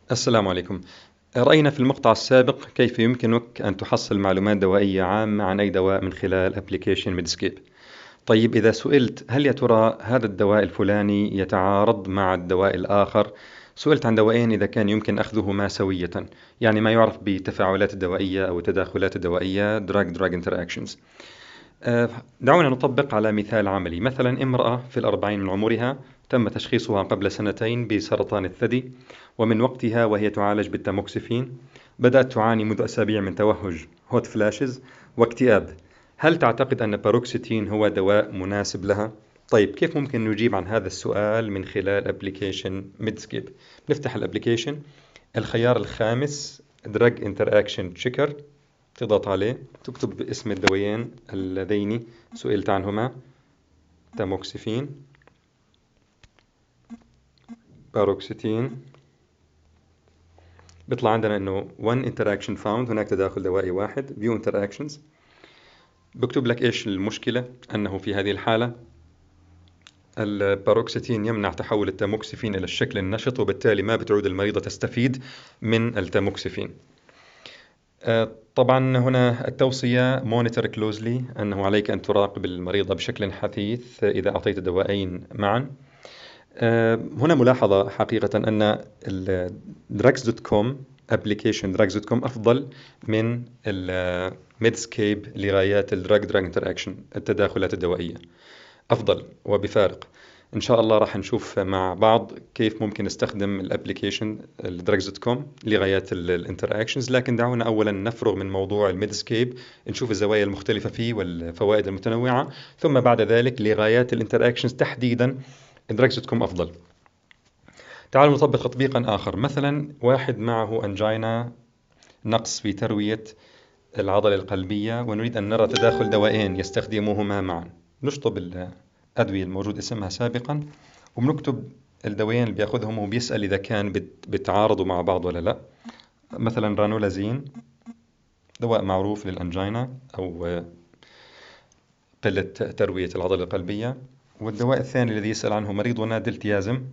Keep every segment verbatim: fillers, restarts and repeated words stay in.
السلام عليكم. رأينا في المقطع السابق كيف يمكنك أن تحصل معلومات دوائية عامة عن أي دواء من خلال أبليكيشن ميدسكيب. طيب إذا سئلت هل يا ترى هذا الدواء الفلاني يتعارض مع الدواء الآخر؟ سئلت عن دواءين إذا كان يمكن أخذهما سوية، يعني ما يعرف بالتفاعلات الدوائية أو التداخلات الدوائية drug drug interactions. آه، دعونا نطبق على مثال عملي. مثلا امرأة في الأربعين من عمرها تم تشخيصها قبل سنتين بسرطان الثدي، ومن وقتها وهي تعالج بالتاموكسيفين. بدأت تعاني منذ أسابيع من توهج هوت فلاشز واكتئاب. هل تعتقد أن باروكسيتين هو دواء مناسب لها؟ طيب كيف ممكن نجيب عن هذا السؤال من خلال ابلكيشن ميدسكيب؟ نفتح الابلكيشن، الخيار الخامس Drug Interaction Checker، تضغط عليه، تكتب اسم الدويين اللذين سئلت عنهما، تاموكسيفين، باروكسيتين. بيطلع عندنا انه one interaction found، هناك تداخل دوائي واحد. view interactions، بكتب لك ايش المشكلة، انه في هذه الحالة الباروكسيتين يمنع تحول التاموكسيفين الى الشكل النشط، وبالتالي ما بتعود المريضة تستفيد من التاموكسيفين. آه، طبعا هنا التوصية monitor closely، أنه عليك أن تراقب المريضة بشكل حثيث إذا أعطيت الدوائين معا. آه، هنا ملاحظة حقيقة أن drugs دوت كوم application drugs دوت كوم أفضل من ميدسكيب لغايات الدراج دراج انتراكشن، التداخلات الدوائية أفضل وبفارق. إن شاء الله راح نشوف مع بعض كيف ممكن نستخدم الابليكيشن الدراجز دوت كوم لغايات الانتراكشنز، لكن دعونا أولا نفرغ من موضوع الميدسكيب، نشوف الزوايا المختلفة فيه والفوائد المتنوعة، ثم بعد ذلك لغايات الانتراكشنز تحديدا الدراجز دوت كوم أفضل. تعالوا نطبق تطبيقا آخر. مثلا واحد معه أنجينا، نقص في تروية العضلة القلبية، ونريد أن نرى تداخل دوائين يستخدموهما معا. نشطب الأدوية الموجود اسمها سابقا، وبنكتب الدوايين اللي بياخذهم، وبيسأل إذا كان بت- بتعارضوا مع بعض ولا لا. مثلا رانولازين، دواء معروف للأنجينا أو قلة تروية العضلة القلبية. والدواء الثاني الذي يسأل عنه مريضنا دلتيازم،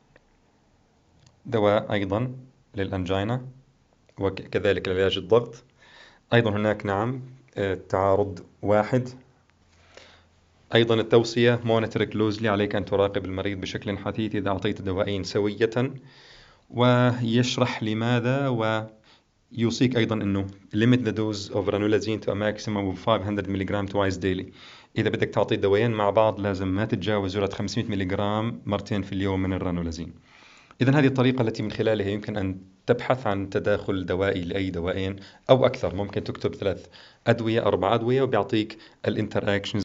دواء أيضا للأنجينا وكذلك لعلاج الضغط. أيضا هناك نعم آه، تعارض واحد. أيضا التوصية monitor closely، عليك أن تراقب المريض بشكل حثيث إذا أعطيت الدوائين سوية، ويشرح لماذا، ويوصيك أيضا أنه limit the dose of ranolazine to a maximum of five hundred milligram twice daily. إذا بدك تعطي الدوايين مع بعض لازم ما تتجاوز جرعة خمسمائة ملغرام مرتين في اليوم من الرانولازين. إذا هذه الطريقة التي من خلالها يمكن أن تبحث عن تداخل دوائي لأي دواءين أو أكثر. ممكن تكتب ثلاث أدوية، أربع أدوية، وبيعطيك الانتراكشنز